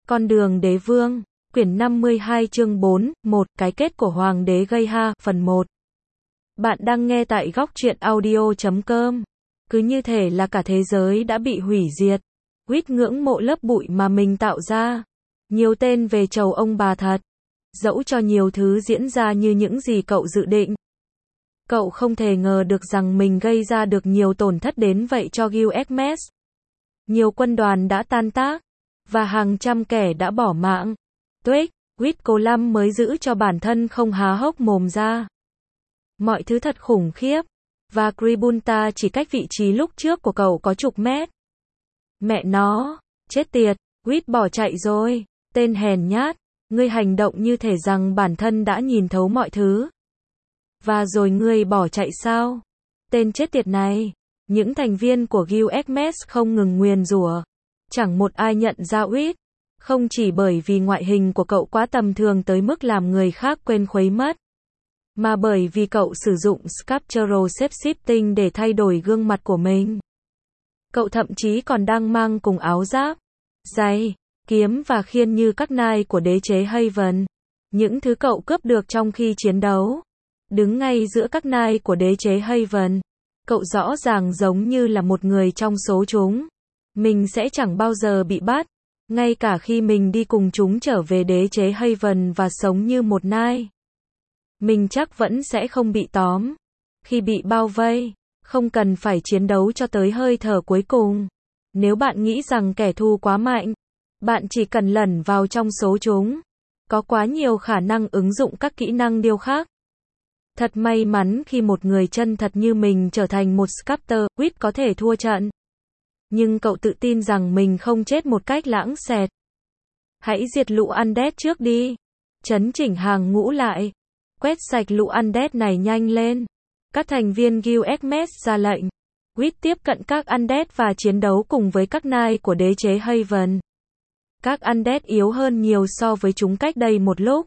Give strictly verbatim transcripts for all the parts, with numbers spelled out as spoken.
Con đường đế vương, quyển năm mươi hai chương bốn, một, cái kết của hoàng đế Geha, phần một. Bạn đang nghe tại góc truyện audio chấm com. Cứ như thể là cả thế giới đã bị hủy diệt. Quýt ngưỡng mộ lớp bụi mà mình tạo ra. Nhiều tên về chầu ông bà thật. Dẫu cho nhiều thứ diễn ra như những gì cậu dự định. Cậu không thể ngờ được rằng mình gây ra được nhiều tổn thất đến vậy cho Gilgamesh. Nhiều quân đoàn đã tan tác. Và hàng trăm kẻ đã bỏ mạng. Tuếch, Quýt cố lắm mới giữ cho bản thân không há hốc mồm ra. Mọi thứ thật khủng khiếp. Và Kribunta chỉ cách vị trí lúc trước của cậu có chục mét. Mẹ nó, chết tiệt, Quýt bỏ chạy rồi. Tên hèn nhát, ngươi hành động như thể rằng bản thân đã nhìn thấu mọi thứ. Và rồi ngươi bỏ chạy sao? Tên chết tiệt này. Những thành viên của Gilgamesh không ngừng nguyền rủa. Chẳng một ai nhận ra Quýt. Không chỉ bởi vì ngoại hình của cậu quá tầm thường tới mức làm người khác quên khuấy mất. Mà bởi vì cậu sử dụng Sculptural Shape-shifting để thay đổi gương mặt của mình. Cậu thậm chí còn đang mang cùng áo giáp, giày, kiếm và khiên như các nai của đế chế Haven. Những thứ cậu cướp được trong khi chiến đấu. Đứng ngay giữa các nai của đế chế Haven. Cậu rõ ràng giống như là một người trong số chúng. Mình sẽ chẳng bao giờ bị bắt. Ngay cả khi mình đi cùng chúng trở về đế chế Haven và sống như một nai. Mình chắc vẫn sẽ không bị tóm. Khi bị bao vây, không cần phải chiến đấu cho tới hơi thở cuối cùng. Nếu bạn nghĩ rằng kẻ thù quá mạnh, bạn chỉ cần lẩn vào trong số chúng. Có quá nhiều khả năng ứng dụng các kỹ năng điêu khắc. Thật may mắn khi một người chân thật như mình trở thành một sculptor, Quýt có thể thua trận. Nhưng cậu tự tin rằng mình không chết một cách lãng xẹt. Hãy diệt lũ undead trước đi. Chấn chỉnh hàng ngũ lại. Quét sạch lũ undead này nhanh lên. Các thành viên Gilgamesh ra lệnh. Quýt tiếp cận các undead và chiến đấu cùng với các nai của đế chế Haven. Các undead yếu hơn nhiều so với chúng cách đây một lúc.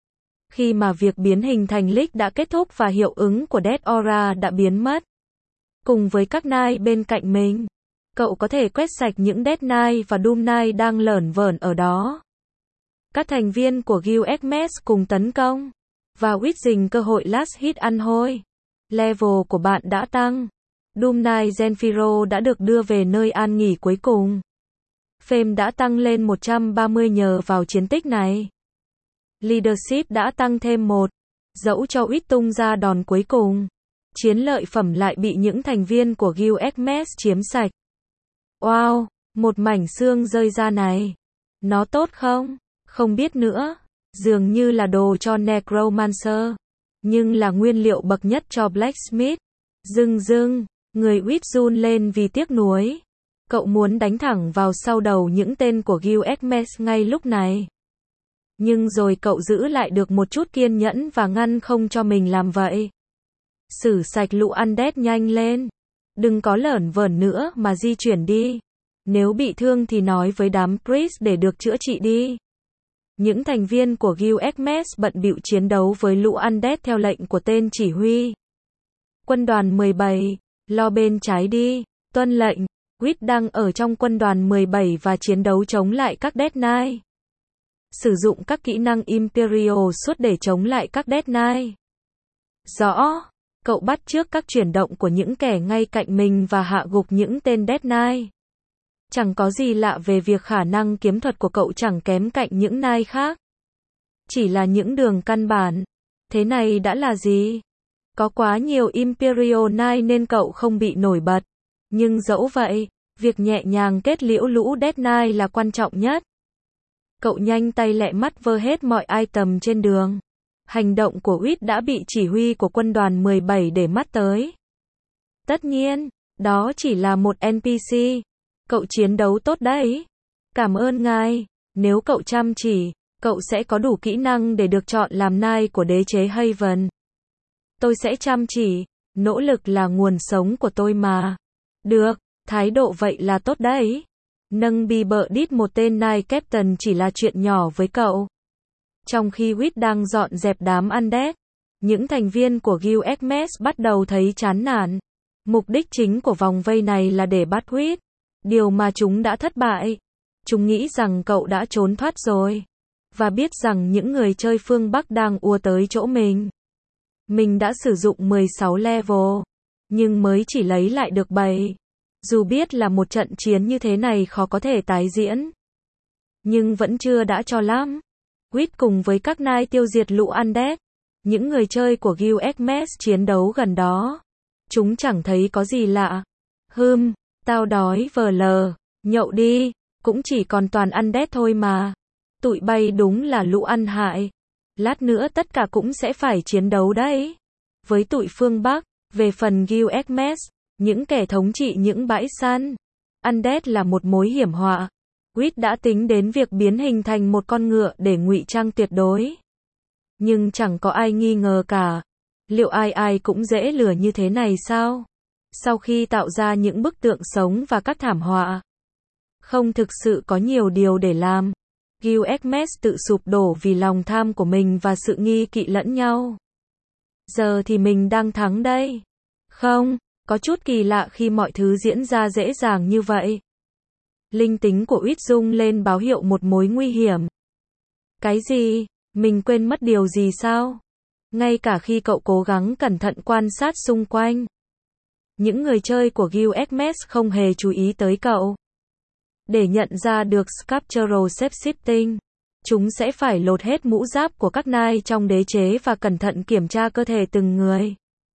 Khi mà việc biến hình thành Lich đã kết thúc và hiệu ứng của Death Aura đã biến mất. Cùng với các nai bên cạnh mình, cậu có thể quét sạch những Death Knight và Doom Knight đang lởn vởn ở đó. Các thành viên của Gilgamesh cùng tấn công. Và Quýt dình cơ hội last hit ăn hôi. Level của bạn đã tăng. Doom Knight Zenfiro đã được đưa về nơi an nghỉ cuối cùng. Fame đã tăng lên một trăm ba mươi nhờ vào chiến tích này. Leadership đã tăng thêm một. Dẫu cho Quýt tung ra đòn cuối cùng. Chiến lợi phẩm lại bị những thành viên của Gilgamesh chiếm sạch. Wow, một mảnh xương rơi ra này. Nó tốt không? Không biết nữa. Dường như là đồ cho Necromancer. Nhưng là nguyên liệu bậc nhất cho Blacksmith. Dưng dưng, người Quýt run lên vì tiếc nuối. Cậu muốn đánh thẳng vào sau đầu những tên của Gilgamesh ngay lúc này. Nhưng rồi cậu giữ lại được một chút kiên nhẫn và ngăn không cho mình làm vậy. Xử sạch lũ undead nhanh lên. Đừng có lởn vởn nữa mà di chuyển đi. Nếu bị thương thì nói với đám priest để được chữa trị đi. Những thành viên của Gilgamesh bận bịu chiến đấu với lũ undead theo lệnh của tên chỉ huy. Quân đoàn mười bảy, lo bên trái đi, tuân lệnh. Quýt đang ở trong quân đoàn mười bảy và chiến đấu chống lại các Death Knight. Sử dụng các kỹ năng Imperial suốt để chống lại các Death Knight. Rõ, cậu bắt chước các chuyển động của những kẻ ngay cạnh mình và hạ gục những tên Death Knight. Chẳng có gì lạ về việc khả năng kiếm thuật của cậu chẳng kém cạnh những Knight khác. Chỉ là những đường căn bản. Thế này đã là gì? Có quá nhiều Imperial Knight nên cậu không bị nổi bật. Nhưng dẫu vậy, việc nhẹ nhàng kết liễu lũ Death Knight là quan trọng nhất. Cậu nhanh tay lẹ mắt vơ hết mọi item trên đường. Hành động của Quýt đã bị chỉ huy của quân đoàn mười bảy để mắt tới. Tất nhiên, đó chỉ là một en pê xê. Cậu chiến đấu tốt đấy. Cảm ơn ngài. Nếu cậu chăm chỉ, cậu sẽ có đủ kỹ năng để được chọn làm nai của đế chế Haven. Tôi sẽ chăm chỉ. Nỗ lực là nguồn sống của tôi mà. Được, thái độ vậy là tốt đấy. Nâng bi bợ đít một tên Knight Captain chỉ là chuyện nhỏ với cậu. Trong khi Quýt đang dọn dẹp đám undead, những thành viên của Gilgamesh bắt đầu thấy chán nản. Mục đích chính của vòng vây này là để bắt Quýt. Điều mà chúng đã thất bại. Chúng nghĩ rằng cậu đã trốn thoát rồi. Và biết rằng những người chơi phương Bắc đang ùa tới chỗ mình. Mình đã sử dụng mười sáu level. Nhưng mới chỉ lấy lại được bảy. Dù biết là một trận chiến như thế này khó có thể tái diễn. Nhưng vẫn chưa đã cho lắm. Quýt cùng với các nai tiêu diệt lũ undead. Những người chơi của Guild Xmas chiến đấu gần đó. Chúng chẳng thấy có gì lạ. Hừm, tao đói vờ lờ. Nhậu đi. Cũng chỉ còn toàn undead thôi mà. Tụi bay đúng là lũ ăn hại. Lát nữa tất cả cũng sẽ phải chiến đấu đấy. Với tụi phương Bắc, về phần Guild Xmas, những kẻ thống trị những bãi săn. Undead là một mối hiểm họa. Quýt đã tính đến việc biến hình thành một con ngựa để ngụy trang tuyệt đối. Nhưng chẳng có ai nghi ngờ cả. Liệu ai ai cũng dễ lừa như thế này sao? Sau khi tạo ra những bức tượng sống và các thảm họa, không thực sự có nhiều điều để làm. Guild Xmas tự sụp đổ vì lòng tham của mình và sự nghi kỵ lẫn nhau. Giờ thì mình đang thắng đây. Không, có chút kỳ lạ khi mọi thứ diễn ra dễ dàng như vậy. Linh tính của Uýt rung lên báo hiệu một mối nguy hiểm. Cái gì? Mình quên mất điều gì sao? Ngay cả khi cậu cố gắng cẩn thận quan sát xung quanh, những người chơi của Guild Xmas không hề chú ý tới cậu. Để nhận ra được Sculptural Shape-shifting, chúng sẽ phải lột hết mũ giáp của các nai trong đế chế và cẩn thận kiểm tra cơ thể từng người.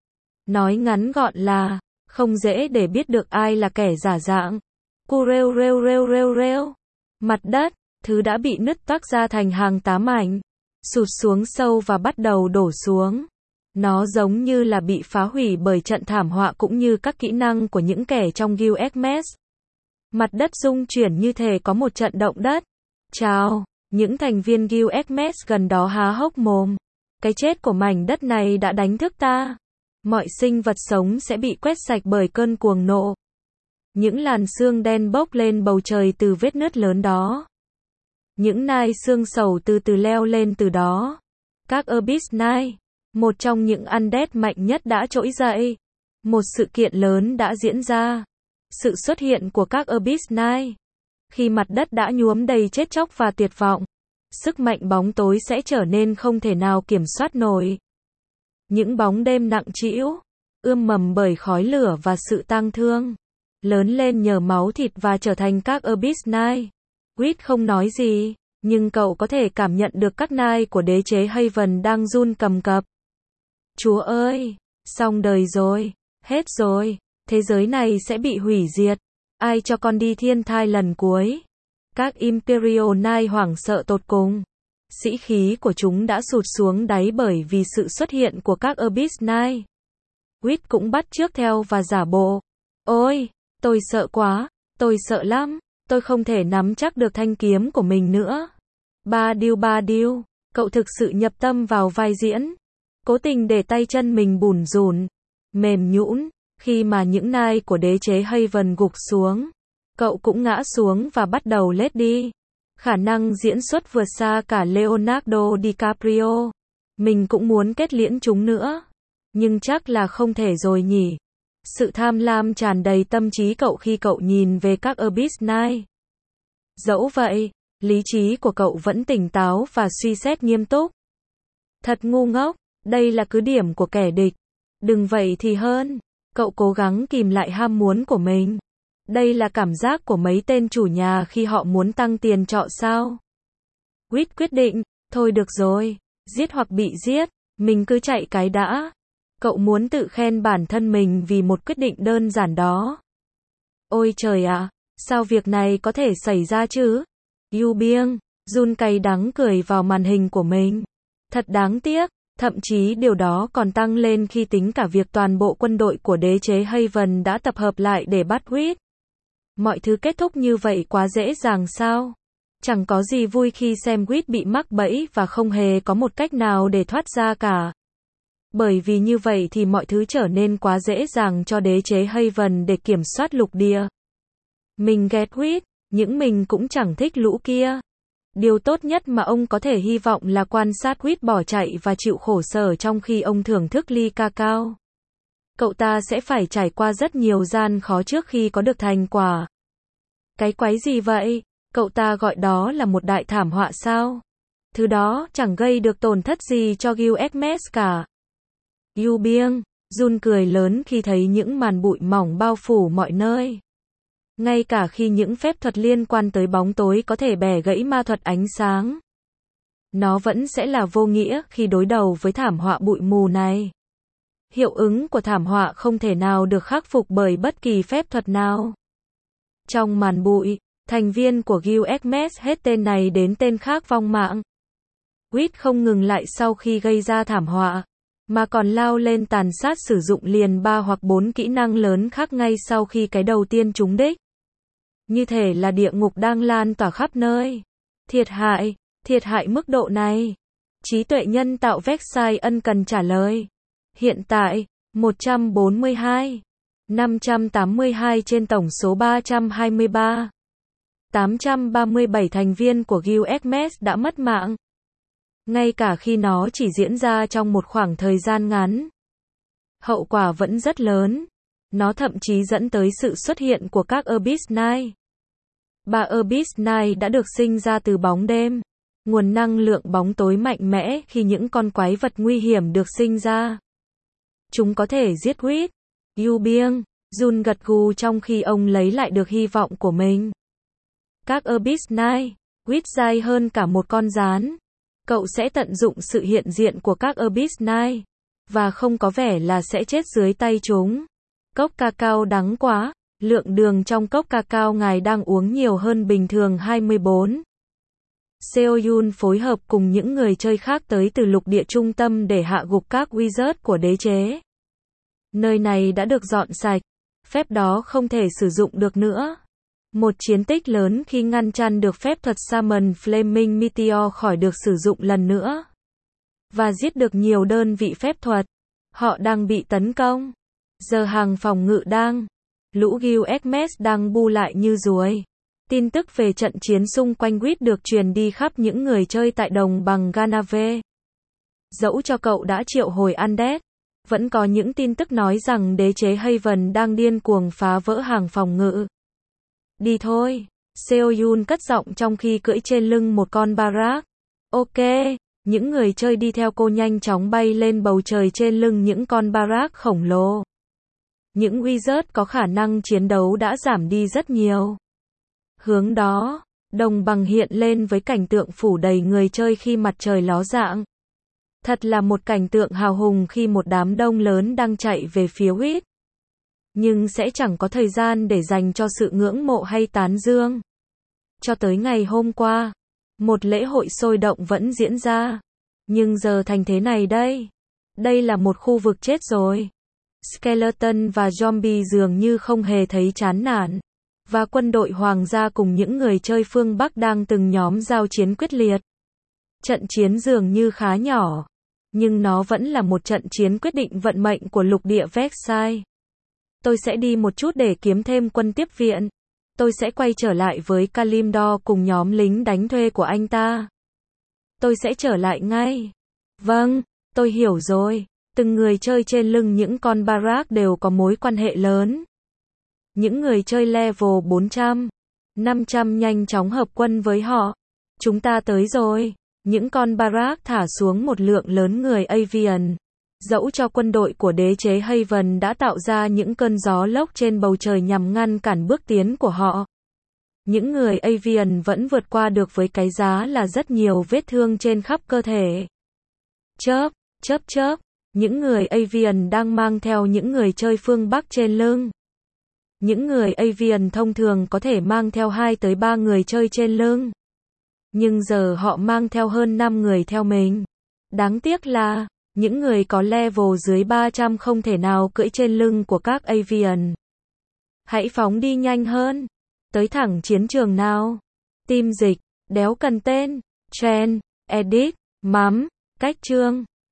Nói ngắn gọn là, không dễ để biết được ai là kẻ giả dạng. Cu rêu rêu rêu rêu rêu. Mặt đất, thứ đã bị nứt toác ra thành hàng tá mảnh, sụt xuống sâu và bắt đầu đổ xuống. Nó giống như là bị phá hủy bởi trận thảm họa cũng như các kỹ năng của những kẻ trong Guild Xmas. Mặt đất rung chuyển như thể có một trận động đất. Chào, những thành viên Guild Xmas gần đó há hốc mồm. Cái chết của mảnh đất này đã đánh thức ta. Mọi sinh vật sống sẽ bị quét sạch bởi cơn cuồng nộ. Những làn xương đen bốc lên bầu trời từ vết nứt lớn đó. Những nai xương sầu từ từ leo lên từ đó. Các Abyss Nai, một trong những undead mạnh nhất đã trỗi dậy. Một sự kiện lớn đã diễn ra. Sự xuất hiện của các Abyss Nai. Khi mặt đất đã nhuốm đầy chết chóc và tuyệt vọng, sức mạnh bóng tối sẽ trở nên không thể nào kiểm soát nổi. Những bóng đêm nặng trĩu, ươm mầm bởi khói lửa và sự tang thương, lớn lên nhờ máu thịt và trở thành các Abyss Nai. Quýt không nói gì, nhưng cậu có thể cảm nhận được các nai của đế chế Haven đang run cầm cập. Chúa ơi, xong đời rồi, hết rồi, thế giới này sẽ bị hủy diệt. Ai cho con đi thiên thai lần cuối? Các Imperial Nai hoảng sợ tột cùng. Sĩ khí của chúng đã sụt xuống đáy bởi vì sự xuất hiện của các Abyss Nai. Quýt cũng bắt chước theo và giả bộ. Ôi, tôi sợ quá, tôi sợ lắm, tôi không thể nắm chắc được thanh kiếm của mình nữa. Ba điêu ba điêu, cậu thực sự nhập tâm vào vai diễn. Cố tình để tay chân mình bủn rủn, mềm nhũn. Khi mà những nai của đế chế Haven gục xuống, cậu cũng ngã xuống và bắt đầu lết đi. Khả năng diễn xuất vượt xa cả Leonardo DiCaprio. Mình cũng muốn kết liễn chúng nữa. Nhưng chắc là không thể rồi nhỉ. Sự tham lam tràn đầy tâm trí cậu khi cậu nhìn về các Abyss Nai. Dẫu vậy, lý trí của cậu vẫn tỉnh táo và suy xét nghiêm túc. Thật ngu ngốc, đây là cứ điểm của kẻ địch. Đừng vậy thì hơn. Cậu cố gắng kìm lại ham muốn của mình. Đây là cảm giác của mấy tên chủ nhà khi họ muốn tăng tiền trọ sao? Quýt quyết định, thôi được rồi, giết hoặc bị giết, mình cứ chạy cái đã. Cậu muốn tự khen bản thân mình vì một quyết định đơn giản đó. Ôi trời ạ, sao việc này có thể xảy ra chứ? Yu Bieng, Jun cay đắng cười vào màn hình của mình. Thật đáng tiếc. Thậm chí điều đó còn tăng lên khi tính cả việc toàn bộ quân đội của đế chế Haven đã tập hợp lại để bắt Quýt. Mọi thứ kết thúc như vậy quá dễ dàng sao? Chẳng có gì vui khi xem Quýt bị mắc bẫy và không hề có một cách nào để thoát ra cả. Bởi vì như vậy thì mọi thứ trở nên quá dễ dàng cho đế chế Haven để kiểm soát lục địa. Mình ghét Quýt, nhưng mình cũng chẳng thích lũ kia. Điều tốt nhất mà ông có thể hy vọng là quan sát Quýt bỏ chạy và chịu khổ sở trong khi ông thưởng thức ly cacao. Cậu ta sẽ phải trải qua rất nhiều gian khó trước khi có được thành quả. Cái quái gì vậy? Cậu ta gọi đó là một đại thảm họa sao? Thứ đó chẳng gây được tổn thất gì cho u ét em ét cả. Yu Bieng, Jun cười lớn khi thấy những màn bụi mỏng bao phủ mọi nơi. Ngay cả khi những phép thuật liên quan tới bóng tối có thể bẻ gãy ma thuật ánh sáng, nó vẫn sẽ là vô nghĩa khi đối đầu với thảm họa bụi mù này. Hiệu ứng của thảm họa không thể nào được khắc phục bởi bất kỳ phép thuật nào. Trong màn bụi, thành viên của u ét em ét hết tên này đến tên khác vong mạng. Quýt không ngừng lại sau khi gây ra thảm họa, mà còn lao lên tàn sát sử dụng liền ba hoặc bốn kỹ năng lớn khác ngay sau khi cái đầu tiên trúng đích. Như thể là địa ngục đang lan tỏa khắp nơi. Thiệt hại, thiệt hại mức độ này. Trí tuệ nhân tạo Vexai ân cần trả lời. Hiện tại, một trăm bốn mươi hai, năm trăm tám mươi hai trên tổng số ba trăm hai mươi ba. tám trăm ba mươi bảy thành viên của u ét em ét đã mất mạng. Ngay cả khi nó chỉ diễn ra trong một khoảng thời gian ngắn, hậu quả vẫn rất lớn. Nó thậm chí dẫn tới sự xuất hiện của các Abyss Knight. Ba Abyss Knight đã được sinh ra từ bóng đêm, nguồn năng lượng bóng tối mạnh mẽ khi những con quái vật nguy hiểm được sinh ra. Chúng có thể giết Quýt. Yu Bieng, Jun gật gù trong khi ông lấy lại được hy vọng của mình. Các Abyss Knight, Quýt dai hơn cả một con gián. Cậu sẽ tận dụng sự hiện diện của các Abyss Knight, và không có vẻ là sẽ chết dưới tay chúng. Cốc cacao đắng quá, lượng đường trong cốc cacao ngài đang uống nhiều hơn bình thường hai mươi bốn. Seoyun phối hợp cùng những người chơi khác tới từ lục địa trung tâm để hạ gục các wizard của đế chế. Nơi này đã được dọn sạch, phép đó không thể sử dụng được nữa. Một chiến tích lớn khi ngăn chặn được phép thuật Summon Flaming Meteor khỏi được sử dụng lần nữa. Và giết được nhiều đơn vị phép thuật. Họ đang bị tấn công. Giờ hàng phòng ngự đang. Lũ u ét em ét đang bu lại như ruồi. Tin tức về trận chiến xung quanh Quýt được truyền đi khắp những người chơi tại đồng bằng Ganave. Dẫu cho cậu đã triệu hồi Undead, vẫn có những tin tức nói rằng đế chế Haven đang điên cuồng phá vỡ hàng phòng ngự. Đi thôi, Seoyun cất giọng trong khi cưỡi trên lưng một con Barak. Ok, những người chơi đi theo cô nhanh chóng bay lên bầu trời trên lưng những con Barak khổng lồ. Những wizard có khả năng chiến đấu đã giảm đi rất nhiều. Hướng đó, đồng bằng hiện lên với cảnh tượng phủ đầy người chơi khi mặt trời ló dạng. Thật là một cảnh tượng hào hùng khi một đám đông lớn đang chạy về phía Quýt. Nhưng sẽ chẳng có thời gian để dành cho sự ngưỡng mộ hay tán dương. Cho tới ngày hôm qua, một lễ hội sôi động vẫn diễn ra. Nhưng giờ thành thế này đây. Đây là một khu vực chết rồi. Skeleton và zombie dường như không hề thấy chán nản. Và quân đội hoàng gia cùng những người chơi phương Bắc đang từng nhóm giao chiến quyết liệt. Trận chiến dường như khá nhỏ, nhưng nó vẫn là một trận chiến quyết định vận mệnh của lục địa Vexai. Tôi sẽ đi một chút để kiếm thêm quân tiếp viện. Tôi sẽ quay trở lại với Kalimdor cùng nhóm lính đánh thuê của anh ta. Tôi sẽ trở lại ngay. Vâng, tôi hiểu rồi. Từng người chơi trên lưng những con Barak đều có mối quan hệ lớn. Những người chơi level bốn trăm, năm trăm nhanh chóng hợp quân với họ. Chúng ta tới rồi. Những con Barak thả xuống một lượng lớn người Avian. Dẫu cho quân đội của đế chế Haven đã tạo ra những cơn gió lốc trên bầu trời nhằm ngăn cản bước tiến của họ. Những người Avian vẫn vượt qua được với cái giá là rất nhiều vết thương trên khắp cơ thể. Chớp, chớp chớp. Những người Avian đang mang theo những người chơi phương Bắc trên lưng. Những người Avian thông thường có thể mang theo hai tới ba người chơi trên lưng. Nhưng giờ họ mang theo hơn năm người theo mình. Đáng tiếc là, những người có level dưới ba trăm không thể nào cưỡi trên lưng của các Avian. Hãy phóng đi nhanh hơn. Tới thẳng chiến trường nào. Team dịch, đéo cần tên, trend, edit, mắm, cách chương.